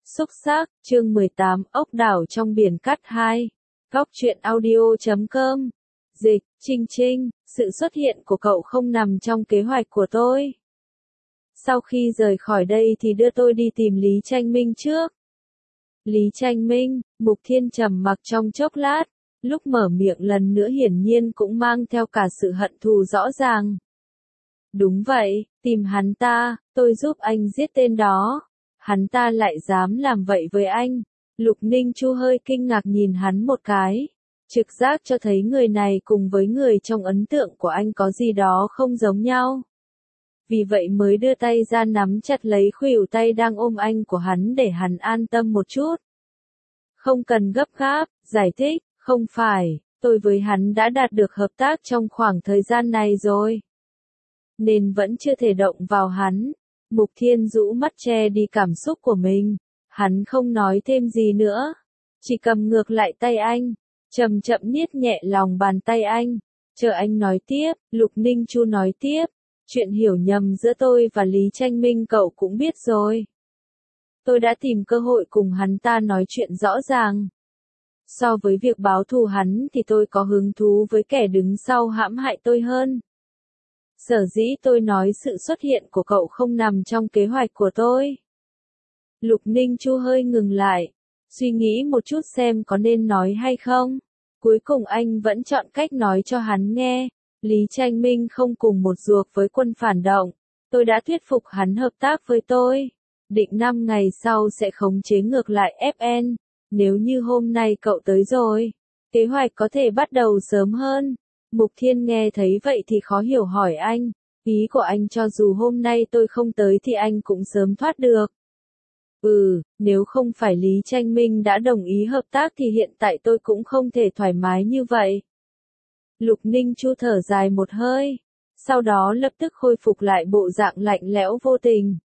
Xúc xác, chương 18, ốc đảo trong biển cát 2. Góc truyện audio.com. Dịch, Trinh Trinh, sự xuất hiện của cậu không nằm trong kế hoạch của tôi. Sau khi rời khỏi đây thì đưa tôi đi tìm Lý Tranh Minh trước. Lý Tranh Minh, Mục Thiên trầm mặc trong chốc lát, lúc mở miệng lần nữa hiển nhiên cũng mang theo cả sự hận thù rõ ràng. Đúng vậy, tìm hắn ta, tôi giúp anh giết tên đó. Hắn ta lại dám làm vậy với anh. Lục Ninh Chu hơi kinh ngạc nhìn hắn một cái. Trực giác cho thấy người này cùng với người trong ấn tượng của anh có gì đó không giống nhau. Vì vậy mới đưa tay ra nắm chặt lấy khuỷu tay đang ôm anh của hắn để hắn an tâm một chút. Không cần gấp gáp, giải thích, không phải, tôi với hắn đã đạt được hợp tác trong khoảng thời gian này rồi. Nên vẫn chưa thể động vào hắn. Mục Thiên rũ mắt che đi cảm xúc của mình. Hắn không nói thêm gì nữa. Chỉ cầm ngược lại tay anh. Chậm chậm niết nhẹ lòng bàn tay anh. Chờ anh nói tiếp, Lục Ninh Chu nói tiếp. Chuyện hiểu nhầm giữa tôi và Lý Tranh Minh cậu cũng biết rồi. Tôi đã tìm cơ hội cùng hắn ta nói chuyện rõ ràng. So với việc báo thù hắn thì tôi có hứng thú với kẻ đứng sau hãm hại tôi hơn. Sở dĩ tôi nói sự xuất hiện của cậu không nằm trong kế hoạch của tôi. Lục Ninh Chu hơi ngừng lại, suy nghĩ một chút xem có nên nói hay không. Cuối cùng anh vẫn chọn cách nói cho hắn nghe. Lý Tranh Minh không cùng một ruột với quân phản động. Tôi đã thuyết phục hắn hợp tác với tôi. Định 5 ngày sau sẽ khống chế ngược lại FN. Nếu như hôm nay cậu tới rồi, kế hoạch có thể bắt đầu sớm hơn. Mục Thiên nghe thấy vậy thì khó hiểu hỏi anh, ý của anh cho dù hôm nay tôi không tới thì anh cũng sớm thoát được. Nếu không phải Lý Tranh Minh đã đồng ý hợp tác thì hiện tại tôi cũng không thể thoải mái như vậy. Lục Ninh Chu thở dài một hơi, sau đó lập tức khôi phục lại bộ dạng lạnh lẽo vô tình.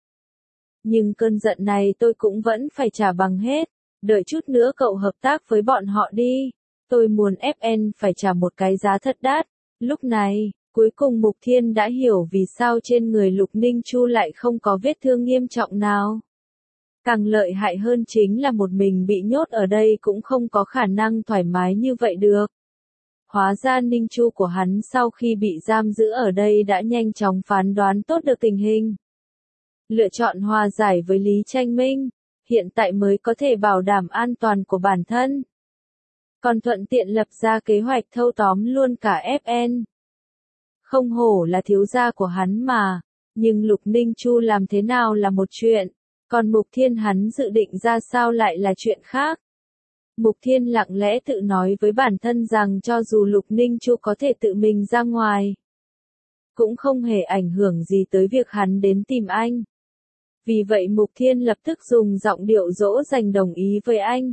Nhưng cơn giận này tôi cũng vẫn phải trả bằng hết, đợi chút nữa cậu hợp tác với bọn họ đi. Tôi muốn FN phải trả một cái giá thật đắt. Lúc này, cuối cùng Mục Thiên đã hiểu vì sao trên người Lục Ninh Chu lại không có vết thương nghiêm trọng nào. Càng lợi hại hơn chính là một mình bị nhốt ở đây cũng không có khả năng thoải mái như vậy được. Hóa ra Ninh Chu của hắn sau khi bị giam giữ ở đây đã nhanh chóng phán đoán tốt được tình hình. Lựa chọn hòa giải với Lý Tranh Minh, hiện tại mới có thể bảo đảm an toàn của bản thân. Còn thuận tiện lập ra kế hoạch thâu tóm luôn cả FN. Không hổ là thiếu gia của hắn mà, nhưng Lục Ninh Chu làm thế nào là một chuyện, còn Mục Thiên hắn dự định ra sao lại là chuyện khác. Mục Thiên lặng lẽ tự nói với bản thân rằng cho dù Lục Ninh Chu có thể tự mình ra ngoài, cũng không hề ảnh hưởng gì tới việc hắn đến tìm anh. Vì vậy Mục Thiên lập tức dùng giọng điệu dỗ dành đồng ý với anh.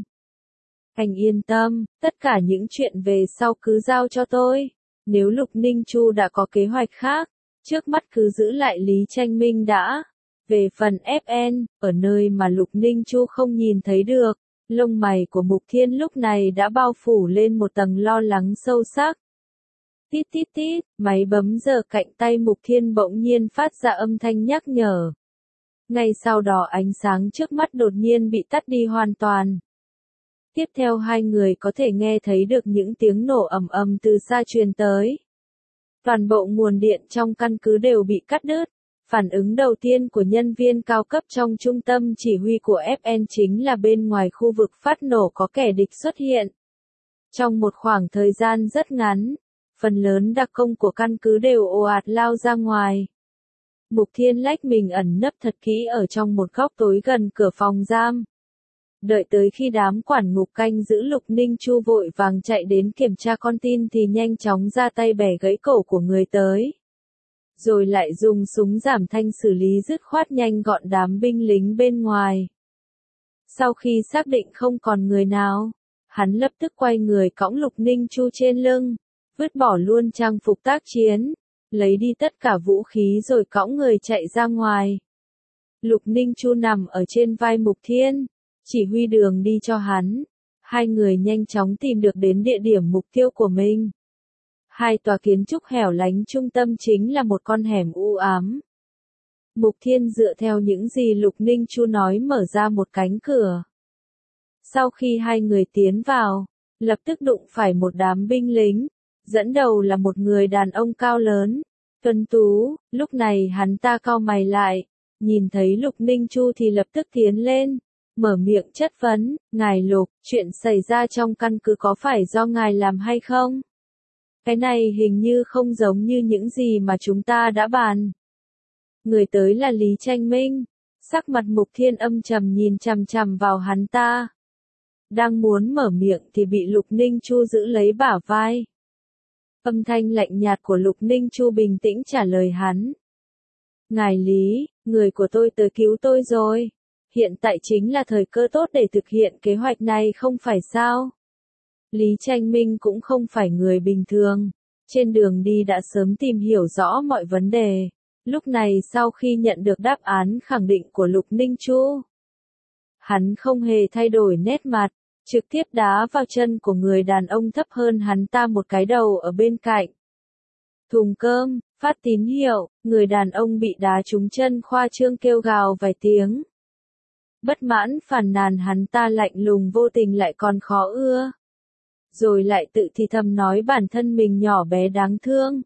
Anh yên tâm, tất cả những chuyện về sau cứ giao cho tôi. Nếu Lục Ninh Chu đã có kế hoạch khác, trước mắt cứ giữ lại Lý Tranh Minh đã. Về phần FN, ở nơi mà Lục Ninh Chu không nhìn thấy được, lông mày của Mục Thiên lúc này đã bao phủ lên một tầng lo lắng sâu sắc. Tít tít tít, máy bấm giờ cạnh tay Mục Thiên bỗng nhiên phát ra âm thanh nhắc nhở. Ngay sau đó ánh sáng trước mắt đột nhiên bị tắt đi hoàn toàn. Tiếp theo hai người có thể nghe thấy được những tiếng nổ ầm ầm từ xa truyền tới. Toàn bộ nguồn điện trong căn cứ đều bị cắt đứt. Phản ứng đầu tiên của nhân viên cao cấp trong trung tâm chỉ huy của FN chính là bên ngoài khu vực phát nổ có kẻ địch xuất hiện. Trong một khoảng thời gian rất ngắn, phần lớn đặc công của căn cứ đều ồ ạt lao ra ngoài. Mục Thiên lách mình ẩn nấp thật kỹ ở trong một góc tối gần cửa phòng giam. Đợi tới khi đám quản ngục canh giữ Lục Ninh Chu vội vàng chạy đến kiểm tra con tin thì nhanh chóng ra tay bẻ gãy cổ của người tới. Rồi lại dùng súng giảm thanh xử lý dứt khoát nhanh gọn đám binh lính bên ngoài. Sau khi xác định không còn người nào, hắn lập tức quay người cõng Lục Ninh Chu trên lưng, vứt bỏ luôn trang phục tác chiến, lấy đi tất cả vũ khí rồi cõng người chạy ra ngoài. Lục Ninh Chu nằm ở trên vai Mục Thiên, chỉ huy đường đi cho hắn. Hai người nhanh chóng tìm được đến địa điểm mục tiêu của mình. Hai tòa kiến trúc hẻo lánh trung tâm chính là một con hẻm u ám. Mục Thiên dựa theo những gì Lục Ninh Chu nói mở ra một cánh cửa. Sau khi hai người tiến vào, lập tức đụng phải một đám binh lính, dẫn đầu là một người đàn ông cao lớn, tuấn tú. Lúc này hắn ta cau mày lại, nhìn thấy Lục Ninh Chu thì lập tức tiến lên, mở miệng chất vấn, ngài Lục, chuyện xảy ra trong căn cứ có phải do ngài làm hay không? Cái này hình như không giống như những gì mà chúng ta đã bàn. Người tới là Lý Tranh Minh, sắc mặt Mục Thiên âm trầm nhìn chằm chằm vào hắn ta. Đang muốn mở miệng thì bị Lục Ninh Chu giữ lấy bả vai. Âm thanh lạnh nhạt của Lục Ninh Chu bình tĩnh trả lời hắn. Ngài Lý, người của tôi tới cứu tôi rồi. Hiện tại chính là thời cơ tốt để thực hiện kế hoạch này không phải sao? Lý Tranh Minh cũng không phải người bình thường. Trên đường đi đã sớm tìm hiểu rõ mọi vấn đề. Lúc này sau khi nhận được đáp án khẳng định của Lục Ninh Chu, hắn không hề thay đổi nét mặt, trực tiếp đá vào chân của người đàn ông thấp hơn hắn ta một cái đầu ở bên cạnh. Thùng cơm, phát tín hiệu, người đàn ông bị đá trúng chân khoa trương kêu gào vài tiếng. Bất mãn phàn nàn hắn ta lạnh lùng vô tình lại còn khó ưa. Rồi lại tự thì thầm nói bản thân mình nhỏ bé đáng thương.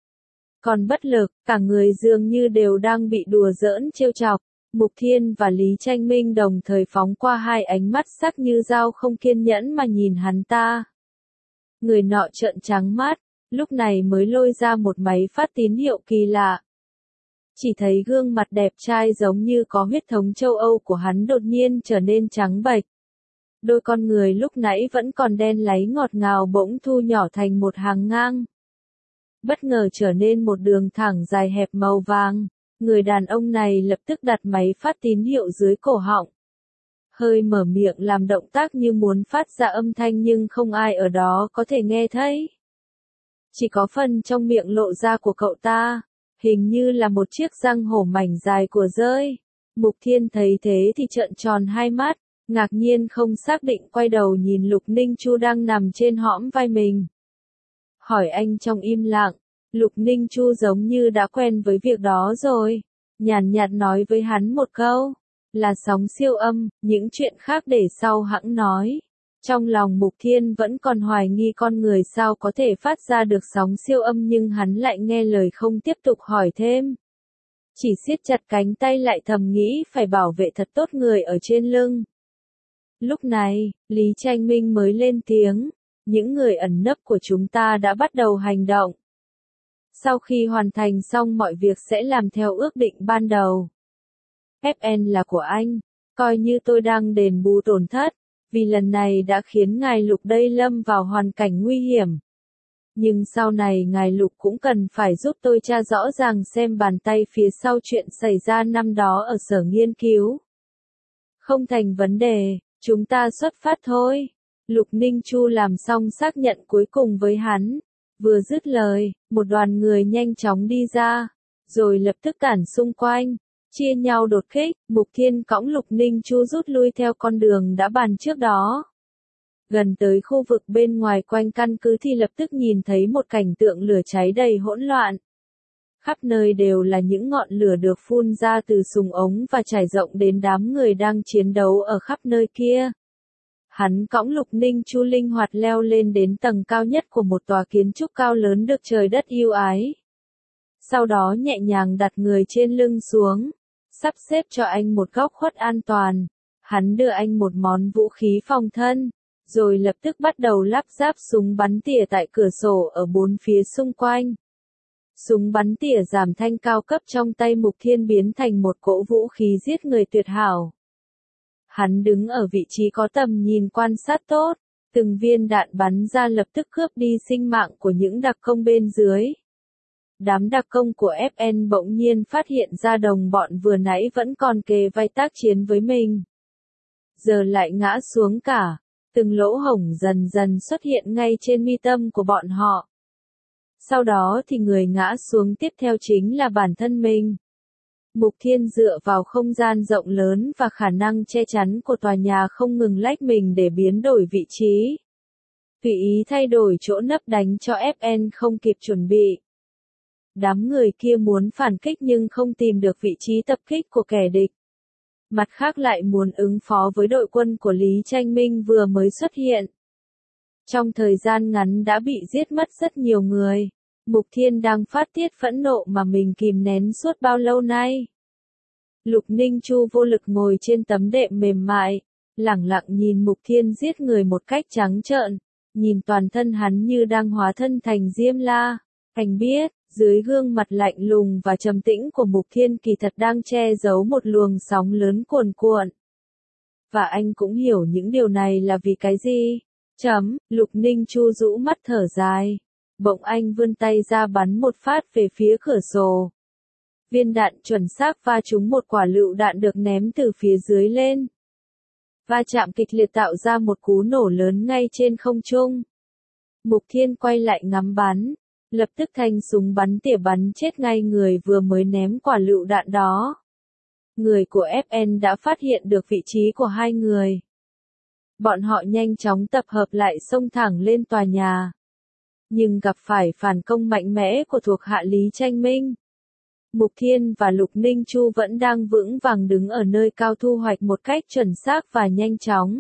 Còn bất lực, cả người dường như đều đang bị đùa giỡn trêu chọc. Mục Thiên và Lý Tranh Minh đồng thời phóng qua hai ánh mắt sắc như dao không kiên nhẫn mà nhìn hắn ta. Người nọ trợn trắng mắt, lúc này mới lôi ra một máy phát tín hiệu kỳ lạ. Chỉ thấy gương mặt đẹp trai giống như có huyết thống châu Âu của hắn đột nhiên trở nên trắng bệch. Đôi con người lúc nãy vẫn còn đen láy ngọt ngào bỗng thu nhỏ thành một hàng ngang. Bất ngờ trở nên một đường thẳng dài hẹp màu vàng. Người đàn ông này lập tức đặt máy phát tín hiệu dưới cổ họng. Hơi mở miệng làm động tác như muốn phát ra âm thanh nhưng không ai ở đó có thể nghe thấy. Chỉ có phần trong miệng lộ ra của cậu ta, hình như là một chiếc răng hổ mảnh dài của dơi. Mục Thiên thấy thế thì trợn tròn hai mắt, ngạc nhiên không xác định quay đầu nhìn Lục Ninh Chu đang nằm trên hõm vai mình. Hỏi anh trong im lặng. Lục Ninh Chu giống như đã quen với việc đó rồi, nhàn nhạt nói với hắn một câu, là sóng siêu âm, những chuyện khác để sau hẵng nói. Trong lòng Mục Thiên vẫn còn hoài nghi con người sao có thể phát ra được sóng siêu âm nhưng hắn lại nghe lời không tiếp tục hỏi thêm. Chỉ siết chặt cánh tay lại thầm nghĩ phải bảo vệ thật tốt người ở trên lưng. Lúc này, Lý Tranh Minh mới lên tiếng, những người ẩn nấp của chúng ta đã bắt đầu hành động. Sau khi hoàn thành xong mọi việc sẽ làm theo ước định ban đầu. FN là của anh, coi như tôi đang đền bù tổn thất, vì lần này đã khiến ngài Lục đây lâm vào hoàn cảnh nguy hiểm. Nhưng sau này ngài Lục cũng cần phải giúp tôi tra rõ ràng xem bàn tay phía sau chuyện xảy ra năm đó ở sở nghiên cứu. Không thành vấn đề, chúng ta xuất phát thôi. Lục Ninh Chu làm xong xác nhận cuối cùng với hắn. Vừa dứt lời, một đoàn người nhanh chóng đi ra, rồi lập tức cản xung quanh, chia nhau đột kích. Mục Thiên cõng Lục Ninh Chu rút lui theo con đường đã bàn trước đó. Gần tới khu vực bên ngoài quanh căn cứ thì lập tức nhìn thấy một cảnh tượng lửa cháy đầy hỗn loạn. Khắp nơi đều là những ngọn lửa được phun ra từ súng ống và trải rộng đến đám người đang chiến đấu ở khắp nơi kia. Hắn cõng Lục Ninh Chu linh hoạt leo lên đến tầng cao nhất của một tòa kiến trúc cao lớn được trời đất yêu ái. Sau đó nhẹ nhàng đặt người trên lưng xuống, sắp xếp cho anh một góc khuất an toàn. Hắn đưa anh một món vũ khí phòng thân, rồi lập tức bắt đầu lắp ráp súng bắn tỉa tại cửa sổ ở bốn phía xung quanh. Súng bắn tỉa giảm thanh cao cấp trong tay Mục Thiên biến thành một cỗ vũ khí giết người tuyệt hảo. Hắn đứng ở vị trí có tầm nhìn quan sát tốt, từng viên đạn bắn ra lập tức cướp đi sinh mạng của những đặc công bên dưới. Đám đặc công của FN bỗng nhiên phát hiện ra đồng bọn vừa nãy vẫn còn kề vai tác chiến với mình. Giờ lại ngã xuống cả, từng lỗ hổng dần dần xuất hiện ngay trên mi tâm của bọn họ. Sau đó thì người ngã xuống tiếp theo chính là bản thân mình. Mục Thiên dựa vào không gian rộng lớn và khả năng che chắn của tòa nhà không ngừng lách mình để biến đổi vị trí. Tùy ý thay đổi chỗ nấp đánh cho FN không kịp chuẩn bị. Đám người kia muốn phản kích nhưng không tìm được vị trí tập kích của kẻ địch. Mặt khác lại muốn ứng phó với đội quân của Lý Tranh Minh vừa mới xuất hiện. Trong thời gian ngắn đã bị giết mất rất nhiều người. Mục Thiên đang phát tiết phẫn nộ mà mình kìm nén suốt bao lâu nay. Lục Ninh Chu vô lực ngồi trên tấm đệm mềm mại, lẳng lặng nhìn Mục Thiên giết người một cách trắng trợn, nhìn toàn thân hắn như đang hóa thân thành Diêm La. Anh biết, dưới gương mặt lạnh lùng và trầm tĩnh của Mục Thiên kỳ thật đang che giấu một luồng sóng lớn cuồn cuộn. Và anh cũng hiểu những điều này là vì cái gì. Lục Ninh Chu rũ mắt thở dài. Bỗng anh vươn tay ra bắn một phát về phía cửa sổ. Viên đạn chuẩn xác va trúng một quả lựu đạn được ném từ phía dưới lên. Va chạm kịch liệt tạo ra một cú nổ lớn ngay trên không trung. Mục Thiên quay lại ngắm bắn. Lập tức thanh súng bắn tỉa bắn chết ngay người vừa mới ném quả lựu đạn đó. Người của FN đã phát hiện được vị trí của hai người. Bọn họ nhanh chóng tập hợp lại xông thẳng lên tòa nhà. Nhưng gặp phải phản công mạnh mẽ của thuộc hạ Lý Tranh Minh. Mục Thiên và Lục Ninh Chu vẫn đang vững vàng đứng ở nơi cao thu hoạch một cách chuẩn xác và nhanh chóng.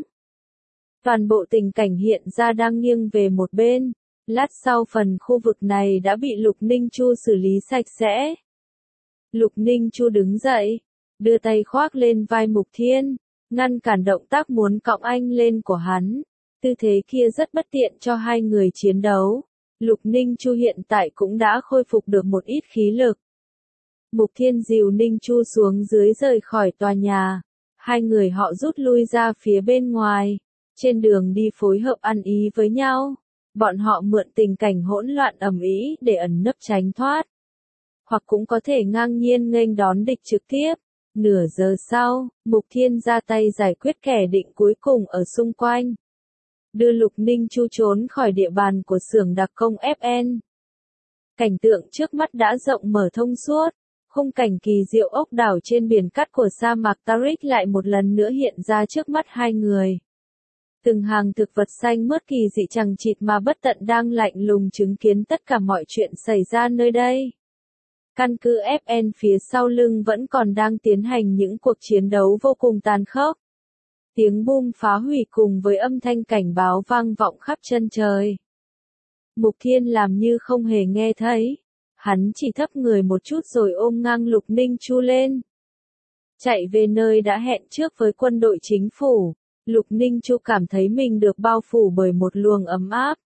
Toàn bộ tình cảnh hiện ra đang nghiêng về một bên. Lát sau phần khu vực này đã bị Lục Ninh Chu xử lý sạch sẽ. Lục Ninh Chu đứng dậy, đưa tay khoác lên vai Mục Thiên, ngăn cản động tác muốn cõng anh lên của hắn. Tư thế kia rất bất tiện cho hai người chiến đấu. Lục Ninh Chu hiện tại cũng đã khôi phục được một ít khí lực. Mục Thiên dìu Ninh Chu xuống dưới rời khỏi tòa nhà. Hai người họ rút lui ra phía bên ngoài. Trên đường đi phối hợp ăn ý với nhau. Bọn họ mượn tình cảnh hỗn loạn ầm ĩ để ẩn nấp tránh thoát. Hoặc cũng có thể ngang nhiên nghênh đón địch trực tiếp. Nửa giờ sau, Mục Thiên ra tay giải quyết kẻ định cuối cùng ở xung quanh. Đưa Lục Ninh Chu trốn khỏi địa bàn của xưởng đặc công FN. Cảnh tượng trước mắt đã rộng mở thông suốt. Khung cảnh kỳ diệu ốc đảo trên biển cát của sa mạc Tariq lại một lần nữa hiện ra trước mắt hai người. Từng hàng thực vật xanh mướt kỳ dị chằng chịt mà bất tận đang lạnh lùng chứng kiến tất cả mọi chuyện xảy ra nơi đây. Căn cứ FN phía sau lưng vẫn còn đang tiến hành những cuộc chiến đấu vô cùng tàn khốc. Tiếng boom phá hủy cùng với âm thanh cảnh báo vang vọng khắp chân trời. Mục Thiên làm như không hề nghe thấy. Hắn chỉ thấp người một chút rồi ôm ngang Lục Ninh Chu lên. Chạy về nơi đã hẹn trước với quân đội chính phủ. Lục Ninh Chu cảm thấy mình được bao phủ bởi một luồng ấm áp.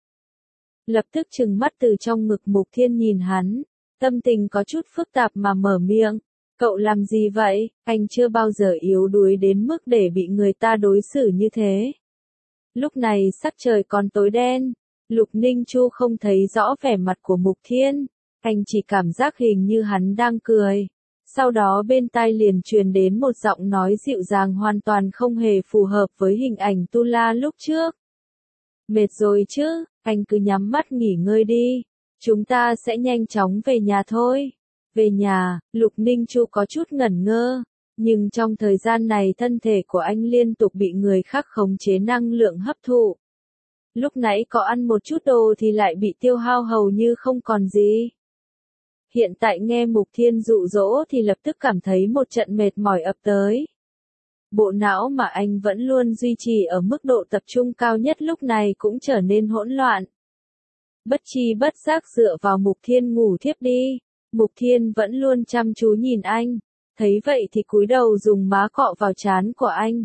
Lập tức trừng mắt từ trong ngực Mục Thiên nhìn hắn. Tâm tình có chút phức tạp mà mở miệng. Cậu làm gì vậy? Anh chưa bao giờ yếu đuối đến mức để bị người ta đối xử như thế. Lúc này sắc trời còn tối đen. Lục Ninh Chu không thấy rõ vẻ mặt của Mục Thiên. Anh chỉ cảm giác hình như hắn đang cười. Sau đó bên tai liền truyền đến một giọng nói dịu dàng hoàn toàn không hề phù hợp với hình ảnh Tu La lúc trước. Mệt rồi chứ, anh cứ nhắm mắt nghỉ ngơi đi. Chúng ta sẽ nhanh chóng về nhà thôi. Về nhà, Lục Ninh Chu có chút ngẩn ngơ. Nhưng trong thời gian này thân thể của anh liên tục bị người khác khống chế năng lượng hấp thụ. Lúc nãy có ăn một chút đồ thì lại bị tiêu hao hầu như không còn gì. Hiện tại nghe Mục Thiên dụ dỗ thì lập tức cảm thấy một trận mệt mỏi ập tới. Bộ não mà anh vẫn luôn duy trì ở mức độ tập trung cao nhất lúc này cũng trở nên hỗn loạn. Bất tri bất giác dựa vào Mục Thiên ngủ thiếp đi. Mục Thiên vẫn luôn chăm chú nhìn anh. Thấy vậy thì cúi đầu dùng má cọ vào trán của anh.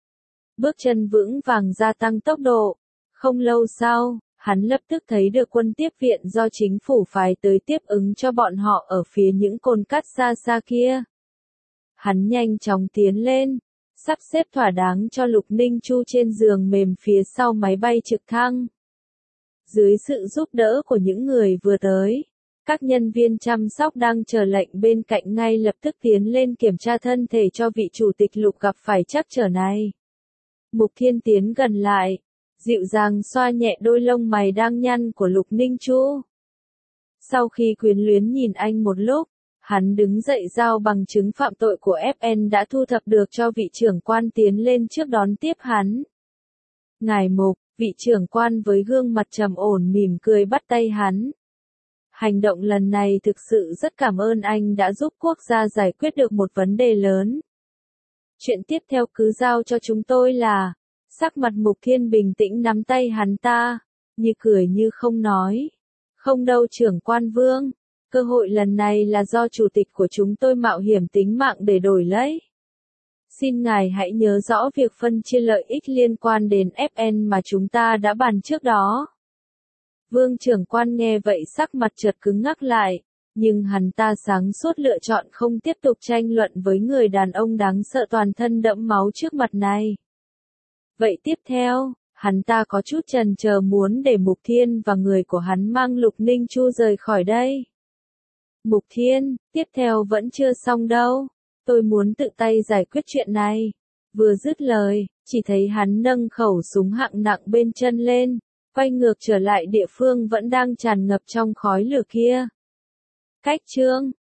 Bước chân vững vàng gia tăng tốc độ. Không lâu sau, hắn lập tức thấy được quân tiếp viện do chính phủ phái tới tiếp ứng cho bọn họ ở phía những cồn cát xa xa kia. Hắn nhanh chóng tiến lên, sắp xếp thỏa đáng cho Lục Ninh Chu trên giường mềm phía sau máy bay trực thăng. Dưới sự giúp đỡ của những người vừa tới, các nhân viên chăm sóc đang chờ lệnh bên cạnh ngay lập tức tiến lên kiểm tra thân thể cho vị chủ tịch Lục gặp phải trắc trở này. Mục Thiên tiến gần lại, dịu dàng xoa nhẹ đôi lông mày đang nhăn của Lục Ninh Chu. Sau khi quyến luyến nhìn anh một lúc, hắn đứng dậy giao bằng chứng phạm tội của FN đã thu thập được cho vị trưởng quan tiến lên trước đón tiếp hắn. Ngài Mục, vị trưởng quan với gương mặt trầm ổn mỉm cười bắt tay hắn. Hành động lần này thực sự rất cảm ơn anh đã giúp quốc gia giải quyết được một vấn đề lớn. Chuyện tiếp theo cứ giao cho chúng tôi là. Sắc mặt Mục Thiên bình tĩnh nắm tay hắn ta, như cười như không nói. Không đâu trưởng quan Vương, cơ hội lần này là do chủ tịch của chúng tôi mạo hiểm tính mạng để đổi lấy. Xin ngài hãy nhớ rõ việc phân chia lợi ích liên quan đến FN mà chúng ta đã bàn trước đó. Vương trưởng quan nghe vậy sắc mặt chợt cứng ngắc lại, nhưng hắn ta sáng suốt lựa chọn không tiếp tục tranh luận với người đàn ông đáng sợ toàn thân đẫm máu trước mặt này. Vậy tiếp theo, hắn ta có chút chần chờ muốn để Mục Thiên và người của hắn mang Lục Ninh Chu rời khỏi đây. Mục Thiên, tiếp theo vẫn chưa xong đâu, tôi muốn tự tay giải quyết chuyện này. Vừa dứt lời, chỉ thấy hắn nâng khẩu súng hạng nặng bên chân lên, quay ngược trở lại địa phương vẫn đang tràn ngập trong khói lửa kia. Cách chương